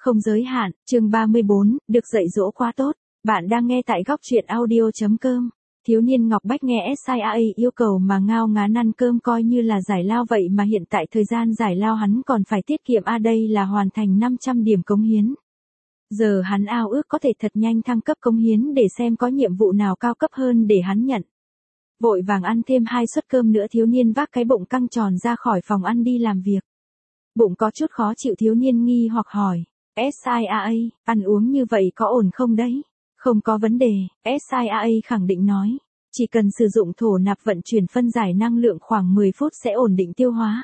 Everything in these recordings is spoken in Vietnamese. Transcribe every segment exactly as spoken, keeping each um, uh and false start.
Không giới hạn, chương ba mươi bốn, được dạy dỗ quá tốt. Bạn đang nghe tại góc truyện audio chấm com. Thiếu niên Ngọc Bách nghe ét i a yêu cầu mà ngao ngán ăn cơm coi như là giải lao vậy mà hiện tại thời gian giải lao hắn còn phải tiết kiệm a đây là hoàn thành năm trăm điểm cống hiến. Giờ hắn ao ước có thể thật nhanh thăng cấp cống hiến để xem có nhiệm vụ nào cao cấp hơn để hắn nhận. Vội vàng ăn thêm hai suất cơm nữa thiếu niên vác cái bụng căng tròn ra khỏi phòng ăn đi làm việc. Bụng có chút khó chịu thiếu niên nghi hoặc hỏi, ét i a, ăn uống như vậy có ổn không đấy? Không có vấn đề, ét i a khẳng định nói. Chỉ cần sử dụng thổ nạp vận chuyển phân giải năng lượng khoảng mười phút sẽ ổn định tiêu hóa.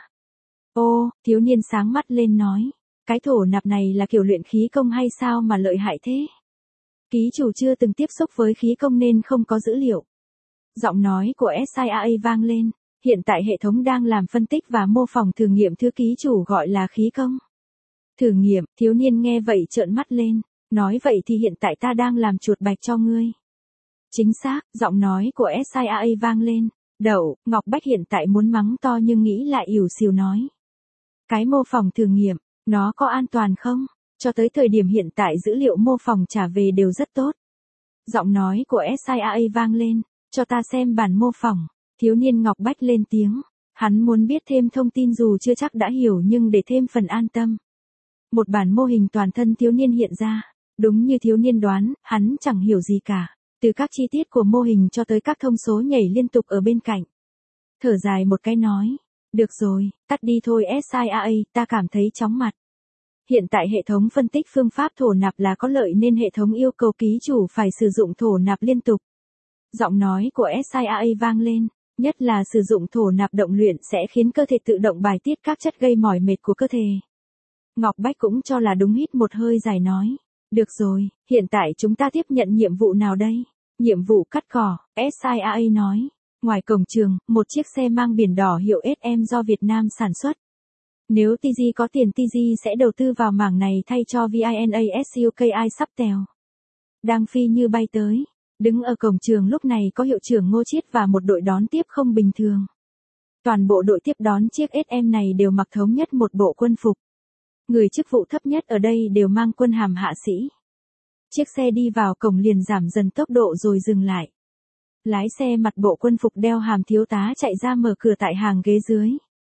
Ô, thiếu niên sáng mắt lên nói. Cái thổ nạp này là kiểu luyện khí công hay sao mà lợi hại thế? Ký chủ chưa từng tiếp xúc với khí công nên không có dữ liệu. Giọng nói của ét i a vang lên. Hiện tại hệ thống đang làm phân tích và mô phỏng thử nghiệm thứ ký chủ gọi là khí công. Thử nghiệm, thiếu niên nghe vậy trợn mắt lên. Nói vậy thì hiện tại ta đang làm chuột bạch cho ngươi. Chính xác, giọng nói của ét i a vang lên. Đậu, Ngọc Bách hiện tại muốn mắng to nhưng nghĩ lại ỉu xìu nói. Cái mô phỏng thử nghiệm, nó có an toàn không? Cho tới thời điểm hiện tại dữ liệu mô phỏng trả về đều rất tốt. Giọng nói của ét i a vang lên. Cho ta xem bản mô phỏng. Thiếu niên Ngọc Bách lên tiếng. Hắn muốn biết thêm thông tin dù chưa chắc đã hiểu nhưng để thêm phần an tâm. Một bản mô hình toàn thân thiếu niên hiện ra. Đúng như thiếu niên đoán, hắn chẳng hiểu gì cả. Từ các chi tiết của mô hình cho tới các thông số nhảy liên tục ở bên cạnh. Thở dài một cái nói. Được rồi, tắt đi thôi ét i a, ta cảm thấy chóng mặt. Hiện tại hệ thống phân tích phương pháp thổ nạp là có lợi nên hệ thống yêu cầu ký chủ phải sử dụng thổ nạp liên tục. Giọng nói của ét i a vang lên. Nhất là sử dụng thổ nạp động luyện sẽ khiến cơ thể tự động bài tiết các chất gây mỏi mệt của cơ thể. Ngọc Bách cũng cho là đúng hít một hơi dài nói. Được rồi, hiện tại chúng ta tiếp nhận nhiệm vụ nào đây? Nhiệm vụ cắt cỏ, ét i a nói. Ngoài cổng trường, một chiếc xe mang biển đỏ hiệu ét em do Việt Nam sản xuất. Nếu tê giê có tiền tê giê sẽ đầu tư vào mảng này thay cho VINASUKI sắp tèo. Đang phi như bay tới. Đứng ở cổng trường lúc này có hiệu trưởng Ngô Chiết và một đội đón tiếp không bình thường. Toàn bộ đội tiếp đón chiếc ét em này đều mặc thống nhất một bộ quân phục. Người chức vụ thấp nhất ở đây đều mang quân hàm hạ sĩ. Chiếc xe đi vào cổng liền giảm dần tốc độ rồi dừng lại. Lái xe mặc bộ quân phục đeo hàm thiếu tá chạy ra mở cửa tại hàng ghế dưới.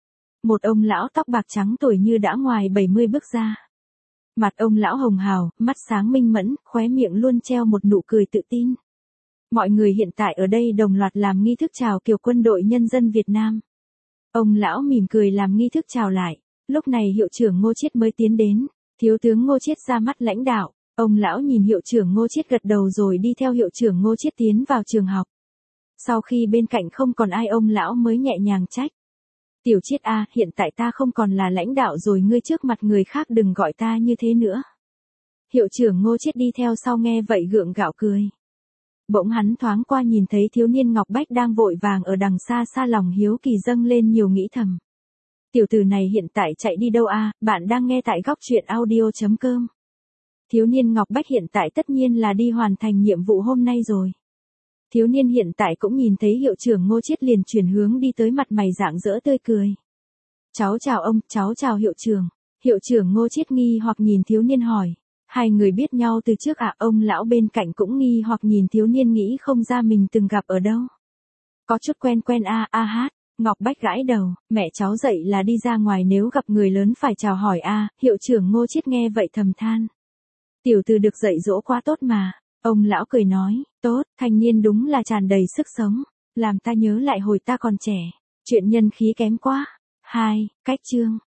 Một ông lão tóc bạc trắng tuổi như đã ngoài bảy mươi bước ra. Mặt ông lão hồng hào, mắt sáng minh mẫn, khóe miệng luôn treo một nụ cười tự tin. Mọi người hiện tại ở đây đồng loạt làm nghi thức chào kiểu quân đội nhân dân Việt Nam. Ông lão mỉm cười làm nghi thức chào lại. Lúc này hiệu trưởng Ngô Chiết mới tiến đến. Thiếu tướng Ngô Chiết ra mắt lãnh đạo. Ông lão nhìn hiệu trưởng Ngô Chiết gật đầu rồi đi theo hiệu trưởng Ngô Chiết tiến vào trường học. Sau khi bên cạnh không còn ai ông lão mới nhẹ nhàng trách. Tiểu Chiết a, hiện tại ta không còn là lãnh đạo rồi ngươi trước mặt người khác đừng gọi ta như thế nữa. Hiệu trưởng Ngô Chiết đi theo sau nghe vậy gượng gạo cười. Bỗng hắn thoáng qua nhìn thấy thiếu niên Ngọc Bách đang vội vàng ở đằng xa xa lòng hiếu kỳ dâng lên nhiều nghĩ thầm. Tiểu tử này hiện tại chạy đi đâu a? Bạn đang nghe tại góc truyện audio chấm com. Thiếu niên Ngọc Bách hiện tại tất nhiên là đi hoàn thành nhiệm vụ hôm nay rồi. Thiếu niên hiện tại cũng nhìn thấy hiệu trưởng Ngô Chiết liền chuyển hướng đi tới mặt mày rạng rỡ tươi cười. Cháu chào ông, cháu chào hiệu trưởng. Hiệu trưởng Ngô Chiết nghi hoặc nhìn thiếu niên hỏi. Hai người biết nhau từ trước à? Ông lão bên cạnh cũng nghi hoặc nhìn thiếu niên nghĩ không ra mình từng gặp ở đâu. Có chút quen quen a a hát. Ngọc Bách gãi đầu, mẹ cháu dậy là đi ra ngoài nếu gặp người lớn phải chào hỏi a. Hiệu trưởng Ngô Chiết nghe vậy thầm than. Tiểu tử được dạy dỗ quá tốt mà. Ông lão cười nói, tốt, thanh niên đúng là tràn đầy sức sống. Làm ta nhớ lại hồi ta còn trẻ. Chuyện nhân khí kém quá. Hai, cách chương.